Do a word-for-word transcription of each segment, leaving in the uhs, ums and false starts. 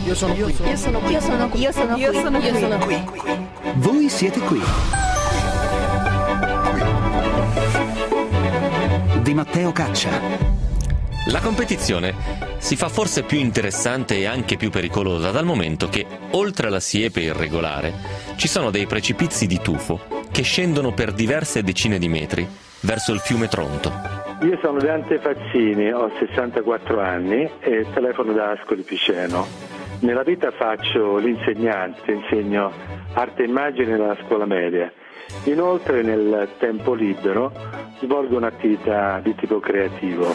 Io sono qui. Io sono qui. Io sono qui. Io sono qui. Io sono qui. Io sono qui. Voi siete qui. Di Matteo Caccia. La competizione si fa forse più interessante e anche più pericolosa dal momento che, oltre alla siepe irregolare, ci sono dei precipizi di tufo che scendono per diverse decine di metri verso il fiume Tronto. Io sono Dante Fazzini, ho sessantaquattro anni e telefono da Ascoli Piceno. Nella vita faccio l'insegnante, insegno arte e immagine nella scuola media. Inoltre nel tempo libero svolgo un'attività di tipo creativo.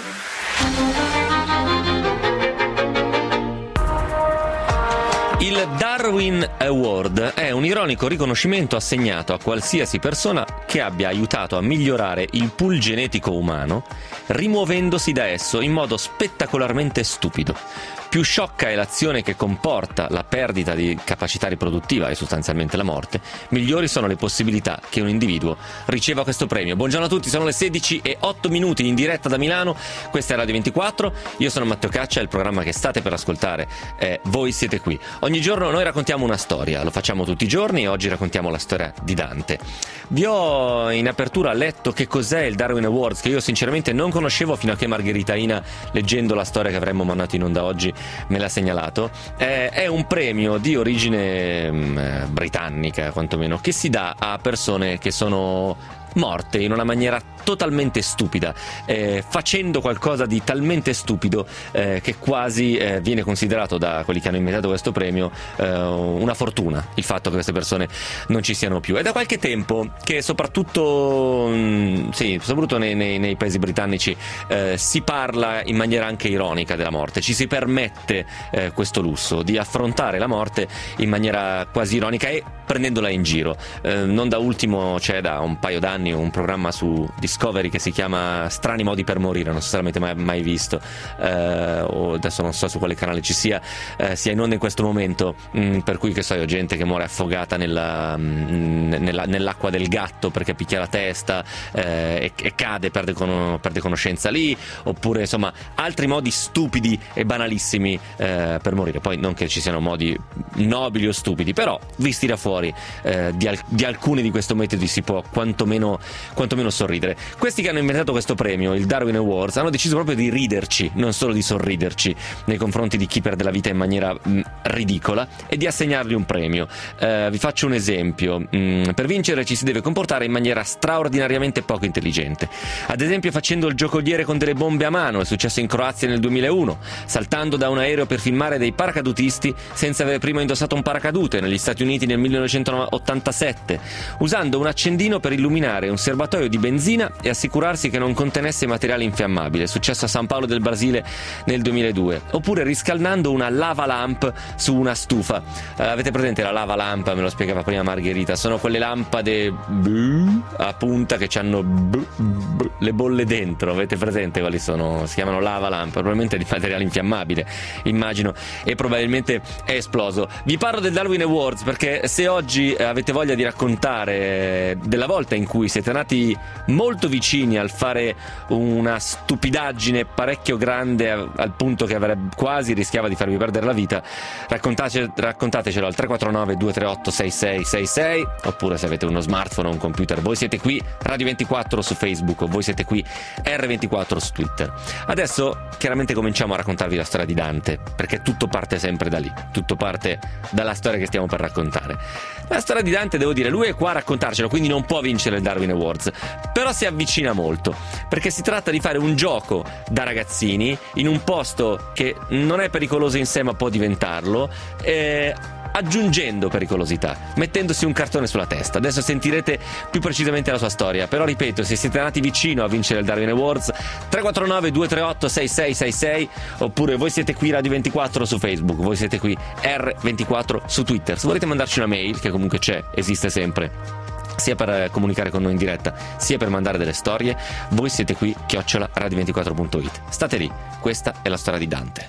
Il Darwin Award è un ironico riconoscimento assegnato a qualsiasi persona che abbia aiutato a migliorare il pool genetico umano, rimuovendosi da esso in modo spettacolarmente stupido. Più sciocca è l'azione che comporta la perdita di capacità riproduttiva e sostanzialmente la morte, migliori sono le possibilità che un individuo riceva questo premio. Buongiorno a tutti, sono le sedici e otto minuti in diretta da Milano, questa è Radio ventiquattro, io sono Matteo Caccia, il programma che state per ascoltare è Voi siete qui. Ogni giorno noi raccontiamo una storia, lo facciamo tutti i giorni e oggi raccontiamo la storia di Dante. Vi ho in apertura letto che cos'è il Darwin Awards, che io sinceramente non conoscevo fino a che Margherita Ina, leggendo la storia che avremmo mandato in onda oggi, me l'ha segnalato. Eh, è un premio di origine mh, britannica, quantomeno, che si dà a persone che sono morte in una maniera totalmente stupida, eh, facendo qualcosa di talmente stupido eh, che quasi eh, viene considerato da quelli che hanno inventato questo premio eh, una fortuna il fatto che queste persone non ci siano più. È da qualche tempo che soprattutto mh, sì, soprattutto nei, nei, nei paesi britannici eh, si parla in maniera anche ironica della morte, ci si permette eh, questo lusso di affrontare la morte in maniera quasi ironica e prendendola in giro. Eh, non da ultimo c'è da un paio d'anni un programma su Discovery che si chiama Strani modi per morire, non so se l'avete mai, mai visto, eh, o adesso non so su quale canale ci sia, eh, sia in onda in questo momento, mh, per cui che so io, gente che muore affogata nella, mh, nella, nell'acqua del gatto perché picchia la testa eh, e, e cade, perde, con, perde conoscenza lì, oppure insomma altri modi stupidi e banalissimi eh, per morire. Poi non che ci siano modi nobili o stupidi, però visti da fuori eh, di, al- di alcuni di questi metodi si può quantomeno quantomeno sorridere. Questi che hanno inventato questo premio, il Darwin Awards, hanno deciso proprio di riderci, non solo di sorriderci nei confronti di chi perde la vita in maniera mh, ridicola, e di assegnargli un premio. Eh, vi faccio un esempio. Mh, per vincere ci si deve comportare in maniera straordinariamente poco intelligente, ad esempio facendo il giocoliere con delle bombe a mano, è successo in Croazia nel duemilauno, saltando da un aereo per filmare dei paracadutisti senza aver prima indossato un paracadute negli Stati Uniti nel millenovecentottantasette, usando un accendino per illuminare un serbatoio di benzina e assicurarsi che non contenesse materiale infiammabile, è successo a San Paolo del Brasile nel duemiladue, oppure riscaldando una lava lamp su una stufa. Eh, avete presente la lava lamp? Me lo spiegava prima Margherita, sono quelle lampade blu, a punta che hanno blu, blu, le bolle dentro, avete presente quali sono? Si chiamano lava lamp, probabilmente di materiale infiammabile, immagino, e probabilmente è esploso. Vi parlo del Darwin Awards perché se oggi avete voglia di raccontare della volta in cui siete nati molto vicini al fare una stupidaggine parecchio grande al punto che avrebbe quasi rischiava di farvi perdere la vita, raccontate, raccontatecelo al tre quattro nove due tre otto sei sei sei sei, oppure se avete uno smartphone o un computer Voi siete qui Radio ventiquattro su Facebook o Voi siete qui erre ventiquattro su Twitter. Adesso chiaramente cominciamo a raccontarvi la storia di Dante, perché tutto parte sempre da lì, tutto parte dalla storia che stiamo per raccontare. La storia di Dante, devo dire, lui è qua a raccontarcelo, quindi non può vincere il Darwin Awards, però si avvicina molto, perché si tratta di fare un gioco da ragazzini in un posto che non è pericoloso in sé ma può diventarlo, eh, aggiungendo pericolosità, mettendosi un cartone sulla testa. Adesso sentirete più precisamente la sua storia, però ripeto, se siete nati vicino a vincere il Darwin Awards, tre quattro nove due tre otto sei sei sei sei, oppure Voi siete qui Radio ventiquattro su Facebook, Voi siete qui erre ventiquattro su Twitter. Se volete mandarci una mail, che comunque c'è, esiste sempre, sia per comunicare con noi in diretta sia per mandare delle storie, Voi siete qui chiocciola radio ventiquattro punto it. State lì, questa è la storia di Dante.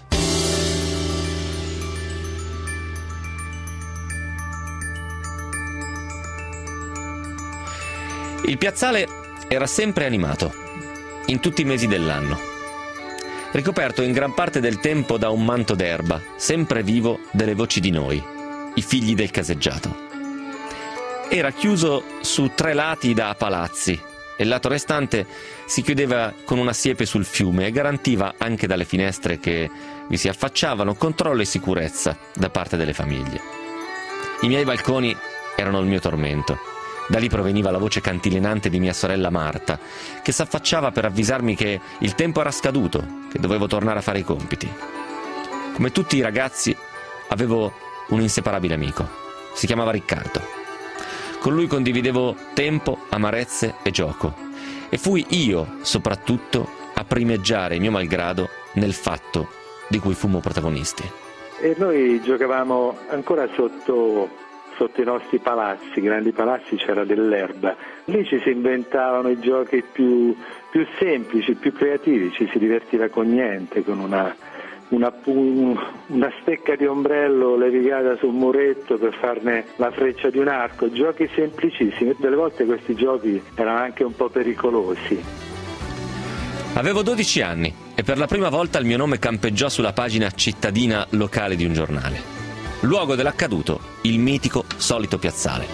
Il piazzale era sempre animato, in tutti i mesi dell'anno. ricoperto in gran parte del tempo da un manto d'erba, sempre vivo delle voci di noi, i figli del caseggiato. Era chiuso su tre lati da palazzi e il lato restante si chiudeva con una siepe sul fiume e garantiva anche dalle finestre che vi si affacciavano controllo e sicurezza da parte delle famiglie. I miei balconi erano il mio tormento. Da lì proveniva la voce cantilenante di mia sorella Marta, che s'affacciava per avvisarmi che il tempo era scaduto, che dovevo tornare a fare i compiti. Come tutti i ragazzi, avevo un inseparabile amico. Si chiamava Riccardo. Con lui condividevo tempo, amarezze e gioco. E fui io, soprattutto, a primeggiare mio malgrado nel fatto di cui fummo protagonisti. E noi giocavamo ancora sotto, sotto i nostri palazzi, grandi palazzi, c'era dell'erba. Lì ci si inventavano i giochi più, più semplici, più creativi, ci si divertiva con niente, con una, una, una stecca di ombrello levigata su un muretto per farne la freccia di un arco, giochi semplicissimi. Delle volte questi giochi erano anche un po' pericolosi. Avevo dodici anni e per la prima volta il mio nome campeggiò sulla pagina cittadina locale di un giornale. Luogo dell'accaduto, il mitico solito piazzale.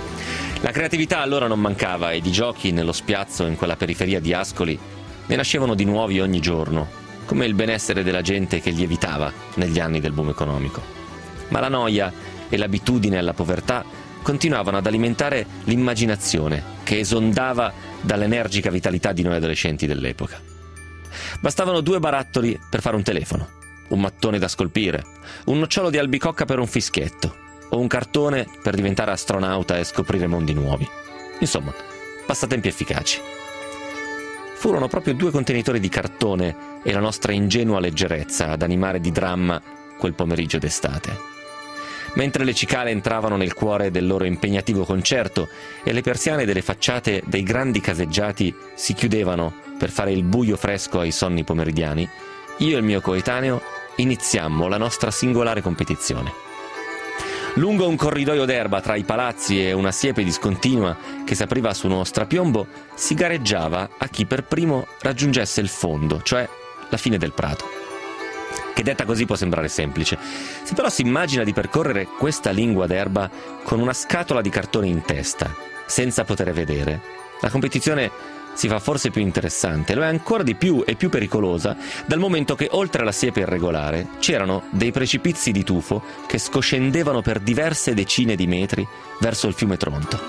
La creatività allora non mancava e di giochi nello spiazzo in quella periferia di Ascoli ne nascevano di nuovi ogni giorno, come il benessere della gente che lievitava negli anni del boom economico. Ma la noia e l'abitudine alla povertà continuavano ad alimentare l'immaginazione che esondava dall'energica vitalità di noi adolescenti dell'epoca. Bastavano due barattoli per fare un telefono, un mattone da scolpire, un nocciolo di albicocca per un fischietto o un cartone per diventare astronauta e scoprire mondi nuovi. Insomma, passatempi efficaci. Furono proprio due contenitori di cartone e la nostra ingenua leggerezza ad animare di dramma quel pomeriggio d'estate. Mentre le cicale entravano nel cuore del loro impegnativo concerto e le persiane delle facciate dei grandi caseggiati si chiudevano per fare il buio fresco ai sonni pomeridiani, io e il mio coetaneo iniziammo la nostra singolare competizione. Lungo un corridoio d'erba tra i palazzi e una siepe discontinua che si apriva su uno strapiombo, si gareggiava a chi per primo raggiungesse il fondo, cioè la fine del prato. Che detta così può sembrare semplice. Se però si immagina di percorrere questa lingua d'erba con una scatola di cartone in testa, senza poter vedere, la competizione si fa forse più interessante, lo è ancora di più e più pericolosa dal momento che oltre alla siepe irregolare c'erano dei precipizi di tufo che scoscendevano per diverse decine di metri verso il fiume Tronto.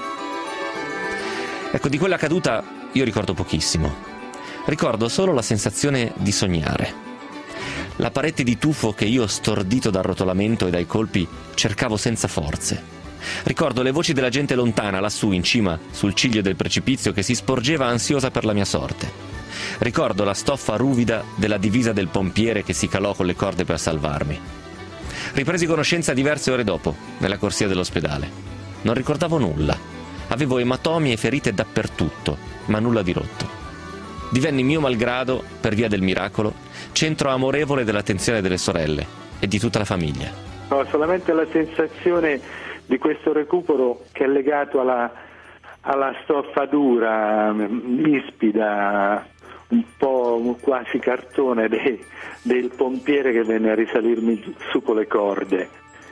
Ecco, di quella caduta io ricordo pochissimo. Ricordo solo la sensazione di sognare. La parete di tufo che io, stordito dal rotolamento e dai colpi, cercavo senza forze. Ricordo le voci della gente lontana, lassù in cima, sul ciglio del precipizio, che si sporgeva ansiosa per la mia sorte. Ricordo la stoffa ruvida della divisa del pompiere che si calò con le corde per salvarmi. Ripresi conoscenza diverse ore dopo, nella corsia dell'ospedale. Non ricordavo nulla. Avevo ematomi e ferite dappertutto, ma nulla di rotto. Divenni mio malgrado, per via del miracolo, centro amorevole dell'attenzione delle sorelle e di tutta la famiglia. Ho solamente la sensazione di questo recupero che è legato alla, alla stoffa dura, ispida, un po' quasi cartone dei, del pompiere che venne a risalirmi su con le corde.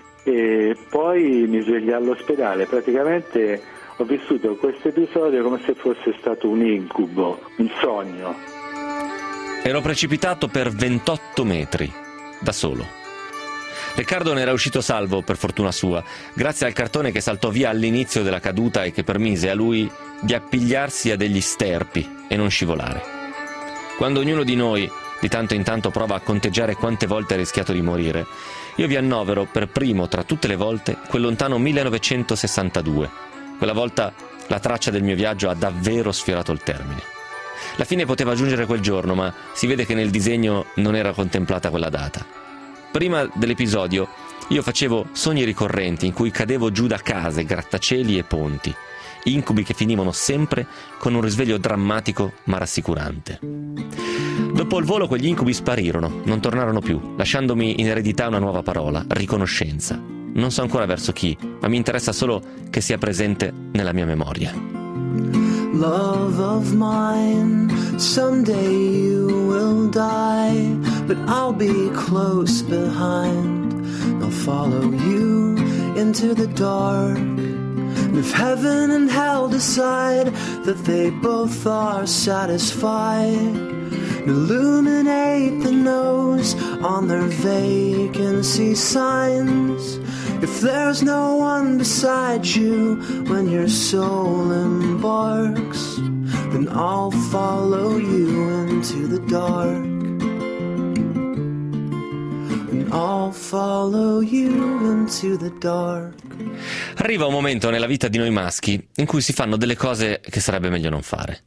E poi mi svegliai all'ospedale. Praticamente ho vissuto questo episodio come se fosse stato un incubo, un sogno. Ero precipitato per ventotto metri, da solo. Riccardo ne era uscito salvo, per fortuna sua, grazie al cartone che saltò via all'inizio della caduta e che permise a lui di appigliarsi a degli sterpi e non scivolare. Quando ognuno di noi di tanto in tanto prova a conteggiare quante volte ha rischiato di morire, io vi annovero per primo tra tutte le volte quel lontano millenovecentosessantadue. Quella volta la traccia del mio viaggio ha davvero sfiorato il termine. La fine poteva giungere quel giorno, ma si vede che nel disegno non era contemplata quella data. Prima dell'episodio io facevo sogni ricorrenti in cui cadevo giù da case, grattacieli e ponti, incubi che finivano sempre con un risveglio drammatico ma rassicurante. Dopo il volo quegli incubi sparirono, non tornarono più, lasciandomi in eredità una nuova parola, riconoscenza. Non so ancora verso chi, ma mi interessa solo che sia presente nella mia memoria. Love of mine, someday you will die. but I'll be close behind. I'll follow you into the dark. And if heaven and hell decide that they both are satisfied, illuminate the nose on their vacancy signs. If there's no one beside you when your soul embarks, then I'll follow you into the dark. And I'll follow you into the dark. Arriva un momento nella vita di noi maschi in cui si fanno delle cose che sarebbe meglio non fare.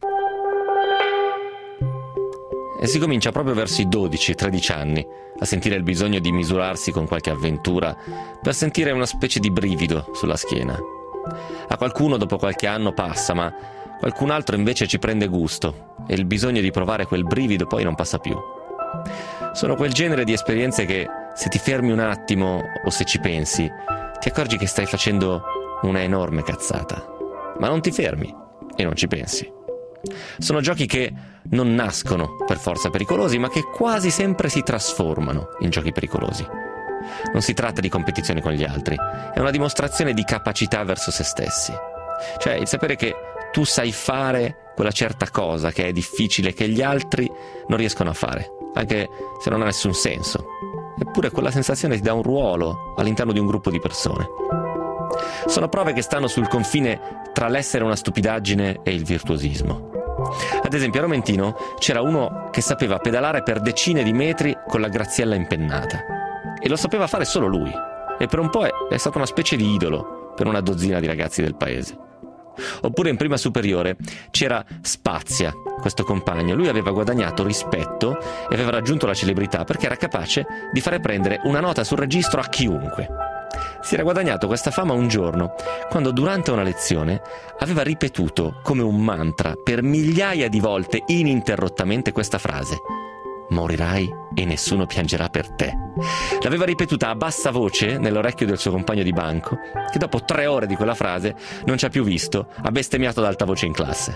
E si comincia proprio verso i dodici tredici anni a sentire il bisogno di misurarsi con qualche avventura per sentire una specie di brivido sulla schiena. A qualcuno dopo qualche anno passa, ma qualcun altro invece ci prende gusto e il bisogno di provare quel brivido poi non passa più. Sono quel genere di esperienze che, se ti fermi un attimo o se ci pensi, ti accorgi che stai facendo una enorme cazzata. Ma non ti fermi e non ci pensi. Sono giochi che non nascono per forza pericolosi, ma che quasi sempre si trasformano in giochi pericolosi. Non si tratta di competizione con gli altri, è una dimostrazione di capacità verso se stessi. Cioè il sapere che tu sai fare quella certa cosa che è difficile, che gli altri non riescono a fare, anche se non ha nessun senso. Eppure quella sensazione ti dà un ruolo all'interno di un gruppo di persone. Sono prove che stanno sul confine tra l'essere una stupidaggine e il virtuosismo. Ad esempio a Romentino c'era uno che sapeva pedalare per decine di metri con la graziella impennata, e lo sapeva fare solo lui, e per un po' è, è stato una specie di idolo per una dozzina di ragazzi del paese. Oppure in prima superiore c'era Spazia, questo compagno. Lui aveva guadagnato rispetto e aveva raggiunto la celebrità perché era capace di fare prendere una nota sul registro a chiunque. Si era guadagnato questa fama un giorno quando durante una lezione aveva ripetuto come un mantra per migliaia di volte ininterrottamente questa frase: morirai e nessuno piangerà per te. L'aveva ripetuta a bassa voce nell'orecchio del suo compagno di banco, che dopo tre ore di quella frase non ci ha più visto, ha bestemmiato ad alta voce in classe.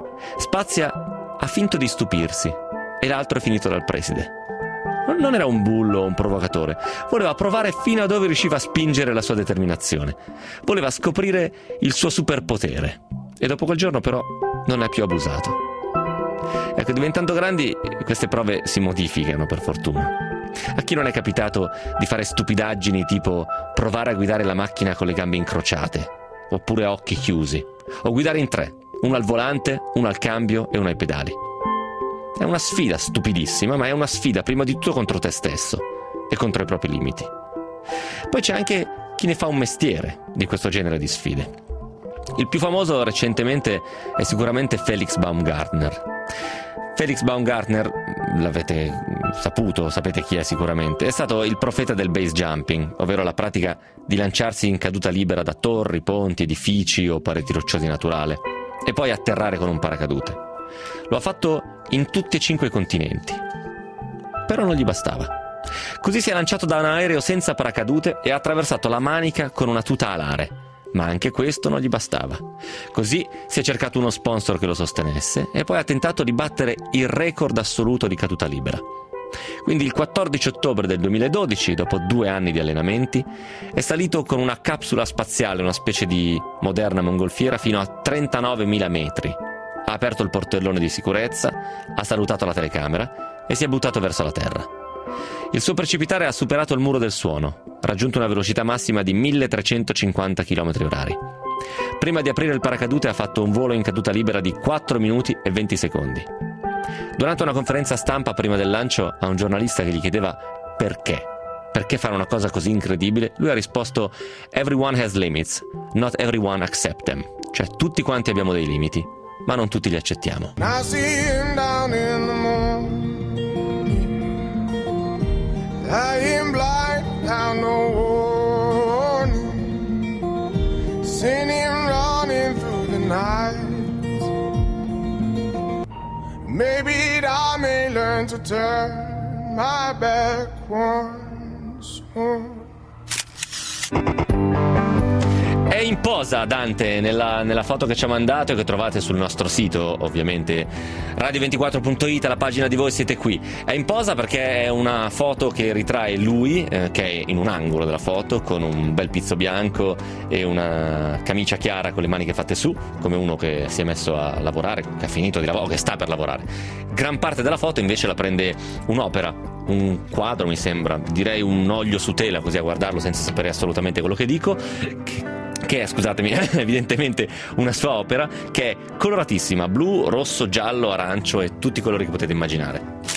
Spazia ha finto di stupirsi e l'altro è finito dal preside. Non era un bullo o un provocatore, voleva provare fino a dove riusciva a spingere la sua determinazione. Voleva scoprire il suo superpotere, e dopo quel giorno però non ne ha più abusato. Ecco, diventando grandi queste prove si modificano, per fortuna. A chi non è capitato di fare stupidaggini tipo provare a guidare la macchina con le gambe incrociate, oppure a occhi chiusi, o guidare in tre, uno al volante, uno al cambio e uno ai pedali? È una sfida stupidissima, ma è una sfida prima di tutto contro te stesso e contro i propri limiti. Poi c'è anche chi ne fa un mestiere di questo genere di sfide. Il più famoso recentemente è sicuramente Felix Baumgartner. Felix Baumgartner, l'avete saputo, sapete chi è sicuramente, è stato il profeta del base jumping, ovvero la pratica di lanciarsi in caduta libera da torri, ponti, edifici o pareti rocciose naturali e poi atterrare con un paracadute. Lo ha fatto in tutti e cinque i continenti, però non gli bastava. Così si è lanciato da un aereo senza paracadute e ha attraversato la Manica con una tuta alare, ma anche questo non gli bastava. Così si è cercato uno sponsor che lo sostenesse e poi ha tentato di battere il record assoluto di caduta libera. Quindi il quattordici ottobre del duemiladodici, dopo due anni di allenamenti, è salito con una capsula spaziale, una specie di moderna mongolfiera, fino a trentanovemila metri. Ha aperto il portellone di sicurezza, ha salutato la telecamera e si è buttato verso la terra. Il suo precipitare ha superato il muro del suono, ha raggiunto una velocità massima di milletrecentocinquanta chilometri orari. Prima di aprire il paracadute ha fatto un volo in caduta libera di quattro minuti e venti secondi. Durante una conferenza stampa prima del lancio a un giornalista che gli chiedeva perché, perché fare una cosa così incredibile, lui ha risposto: "Everyone has limits, not everyone accept them." Cioè tutti quanti abbiamo dei limiti, ma non tutti li accettiamo. Lying blind down no warning, sinning running through the night. Maybe I may learn to turn my back once more. È in posa Dante nella, nella foto che ci ha mandato e che trovate sul nostro sito, ovviamente radio ventiquattro punto it, la pagina di Voi Siete Qui. È in posa perché è una foto che ritrae lui, eh, che è in un angolo della foto con un bel pizzo bianco e una camicia chiara con le maniche fatte su, come uno che si è messo a lavorare, che ha finito di lavorare o che sta per lavorare. Gran parte della foto invece la prende un'opera, un quadro mi sembra, direi un olio su tela, così a guardarlo senza sapere assolutamente quello che dico, che, che è, scusatemi, evidentemente una sua opera, che è coloratissima, blu, rosso, giallo, arancio e tutti i colori che potete immaginare.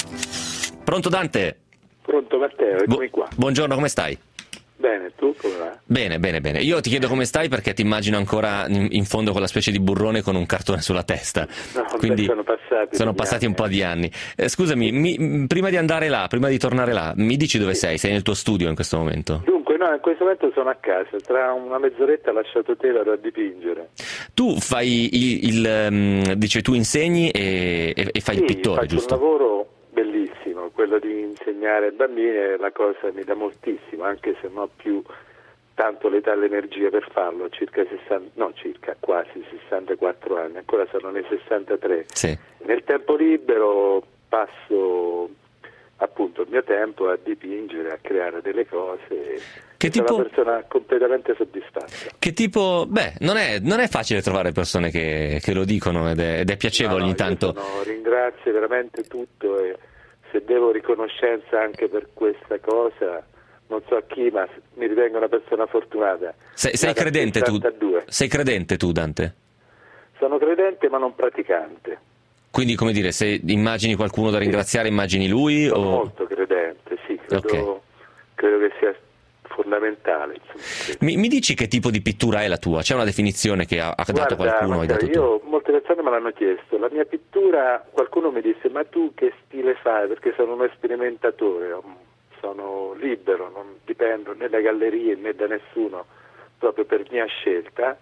Pronto Dante? Pronto Matteo, eccomi Bu- qua. Buongiorno, come stai? Bene, tu come va? Bene, bene, bene. Io ti chiedo come stai perché ti immagino ancora in, in fondo con la specie di burrone con un cartone sulla testa. No, Quindi beh, sono passati, sono passati un po' di anni. Eh, scusami, mi, prima di andare là, prima di tornare là, mi dici dove sei? Sei nel tuo studio in questo momento? Dunque, no, in questo momento sono a casa, tra una mezz'oretta lasciato te vado a dipingere. Tu fai il, il um, dice tu insegni e, e, e fai sì, il pittore, faccio giusto? un lavoro bellissimo, quello di insegnare ai bambini è la cosa mi dà moltissimo, anche se non ho più tanto l'età e l'energia per farlo, circa sessanta, no circa quasi sessantaquattro anni, ancora sono nei sessantatré. Sì. Nel tempo libero passo appunto il mio tempo a dipingere, a creare delle cose. Che sono tipo... una persona completamente soddisfatta. Che tipo, beh, non è, non è facile trovare persone che, che lo dicono ed è, ed è piacevole no, no, ogni tanto. Io sono, ringrazio veramente tutto e se devo riconoscenza anche per questa cosa, non so a chi, ma mi ritengo una persona fortunata. Sei, sei credente tu? Sei credente tu, Dante? Sono credente ma non praticante. Quindi, come dire, se immagini qualcuno da ringraziare, immagini lui? Sono o... molto credente, sì, credo, Okay. credo che sia fondamentale. Insomma. Mi, mi dici che tipo di pittura è la tua? C'è una definizione che ha, ha dato Guarda, qualcuno? Hai Matteo, dato tu? io molte persone me l'hanno chiesto. La mia pittura, qualcuno mi disse: ma tu che stile fai? Perché sono uno sperimentatore, sono libero, non dipendo né da gallerie né da nessuno, proprio per mia scelta.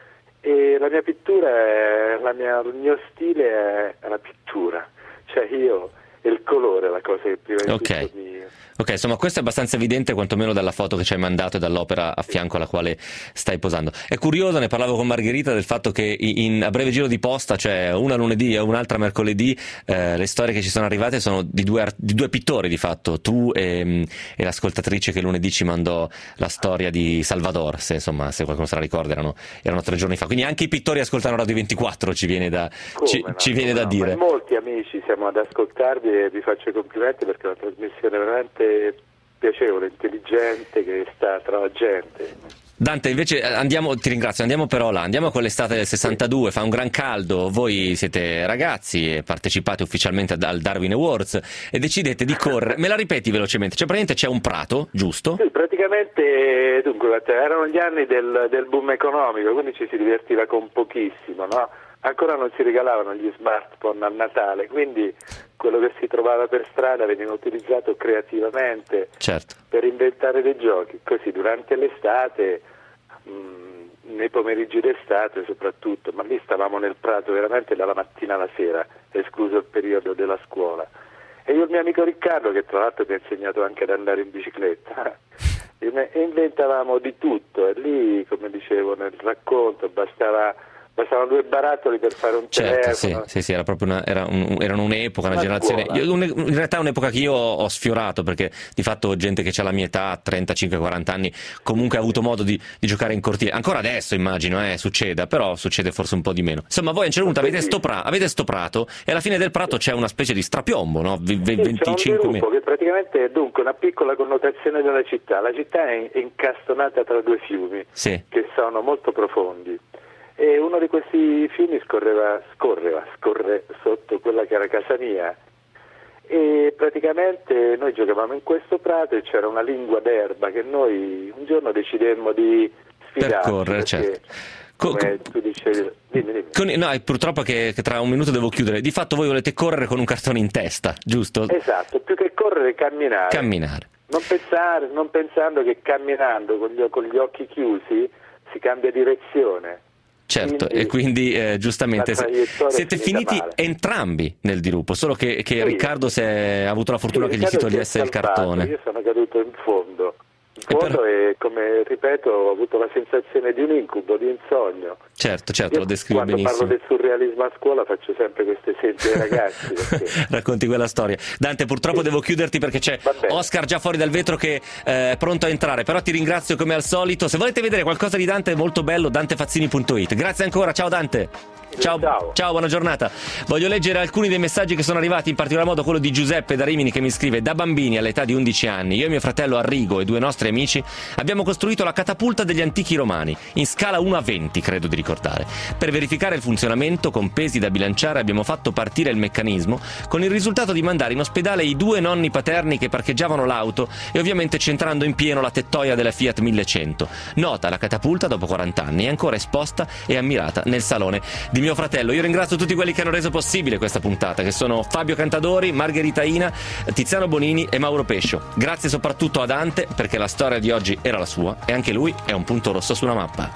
E la mia pittura è la mia, il mio stile è la pittura, cioè io è il colore la cosa che prima di Ok. tutto mi... Ok, insomma questo è abbastanza evidente quantomeno dalla foto che ci hai mandato e dall'opera a fianco alla quale stai posando. È curioso, ne parlavo con Margherita, del fatto che in, a breve giro di posta, cioè una lunedì e un'altra mercoledì, eh, le storie che ci sono arrivate sono di due, art- di due pittori di fatto, tu e, e l'ascoltatrice che lunedì ci mandò la storia di Salvador, se insomma se qualcuno se la ricorda, erano, erano tre giorni fa. Quindi anche i pittori ascoltano Radio ventiquattro, ci viene da, ci, no, ci viene da no, dire. ma molti amici siamo ad ascoltarvi e vi faccio i complimenti perché è una trasmissione veramente piacevole, intelligente, che sta tra la gente. Dante, invece andiamo, ti ringrazio, andiamo però là, andiamo con l'estate del sessantadue, fa un gran caldo, voi siete ragazzi e partecipate ufficialmente al Darwin Awards e decidete di correre, me la ripeti velocemente, cioè praticamente c'è un prato, giusto? Sì, praticamente, dunque, erano gli anni del, del boom economico, quindi ci si divertiva con pochissimo, no? Ancora non si regalavano gli smartphone a Natale, quindi quello che si trovava per strada veniva utilizzato creativamente Certo. per inventare dei giochi. Così durante l'estate, mh, nei pomeriggi d'estate soprattutto, ma lì stavamo nel prato veramente dalla mattina alla sera, escluso il periodo della scuola. E io e il mio amico Riccardo, che tra l'altro mi ha insegnato anche ad andare in bicicletta, inventavamo di tutto e lì, come dicevo nel racconto, bastava... Bastavano due barattoli per fare un Certo, telefono. sì, sì, sì, era proprio una, era un, erano un'epoca, una, Una generazione. scuola. Io, un, in realtà è un'epoca che io ho sfiorato perché di fatto gente che ha la mia età, trentacinque quaranta anni, comunque ha avuto modo di, di giocare in cortile. Ancora adesso immagino, eh, succeda, però succede forse un po' di meno. Insomma, voi a un certo punto avete sto, pra, avete sto prato e alla fine del prato c'è una specie di strapiombo, no? V- Sì, venticinque c'è un gruppo che praticamente è dunque una piccola connotazione della città. La città è incastonata tra due fiumi Sì. che sono molto profondi. E uno di questi fiumi scorreva, scorreva, scorre sotto quella che era casa mia e praticamente noi giocavamo in questo prato e c'era una lingua d'erba che noi un giorno decidemmo di sfidarci. Percorrere, certo. Co- come co- tu dicevi, dimmi, dimmi. Con, no, purtroppo che, che tra un minuto devo chiudere. Di fatto voi volete correre con un cartone in testa, giusto? Esatto, più che correre camminare. Camminare. Non pensare, non pensando che camminando con gli, con gli occhi chiusi si cambia direzione. Certo, Quindi, e quindi eh, giustamente la se- traiettoria siete è finita finiti male. entrambi nel dirupo, solo che, che Sì. Riccardo si è, ha avuto la fortuna Sì, che gli si Riccardo si è togliesse il salvato, cartone. Io sono caduto in fondo vuoto per... e, come ripeto, ho avuto la sensazione di un incubo, di un sogno. Certo, certo, Io lo descrivo quando benissimo. Quando parlo del surrealismo a scuola faccio sempre questi esempi ai ragazzi. Perché... Racconti quella storia. Dante, purtroppo sì. devo chiuderti perché c'è Oscar già fuori dal vetro che eh, è pronto a entrare, però ti ringrazio come al solito. Se volete vedere qualcosa di Dante è molto bello, dantefazzini punto it. Grazie ancora, ciao Dante. Ciao, ciao, ciao, buona giornata. Voglio leggere alcuni dei messaggi che sono arrivati, in particolar modo quello di Giuseppe da Rimini che mi scrive: da bambini all'età di undici anni io e mio fratello Arrigo e due nostri amici abbiamo costruito la catapulta degli antichi romani in scala uno a venti, credo di ricordare. Per verificare il funzionamento con pesi da bilanciare abbiamo fatto partire il meccanismo, con il risultato di mandare in ospedale i due nonni paterni che parcheggiavano l'auto e ovviamente centrando in pieno la tettoia della Fiat millecento. Nota: la catapulta dopo quaranta anni è ancora esposta e ammirata nel salone di mio fratello. Io ringrazio tutti quelli che hanno reso possibile questa puntata, che sono Fabio Cantadori, Margherita Ina, Tiziano Bonini e Mauro Pescio. Grazie soprattutto a Dante, perché la storia di oggi era la sua e anche lui è un punto rosso sulla mappa.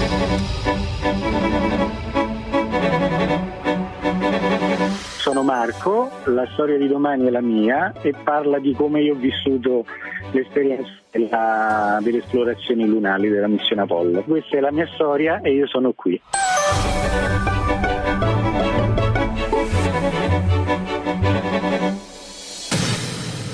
Sono Marco, la storia di domani è la mia e parla di come io ho vissuto l'esperienza della, delle esplorazioni lunari della missione Apollo. Questa è la mia storia e io sono qui.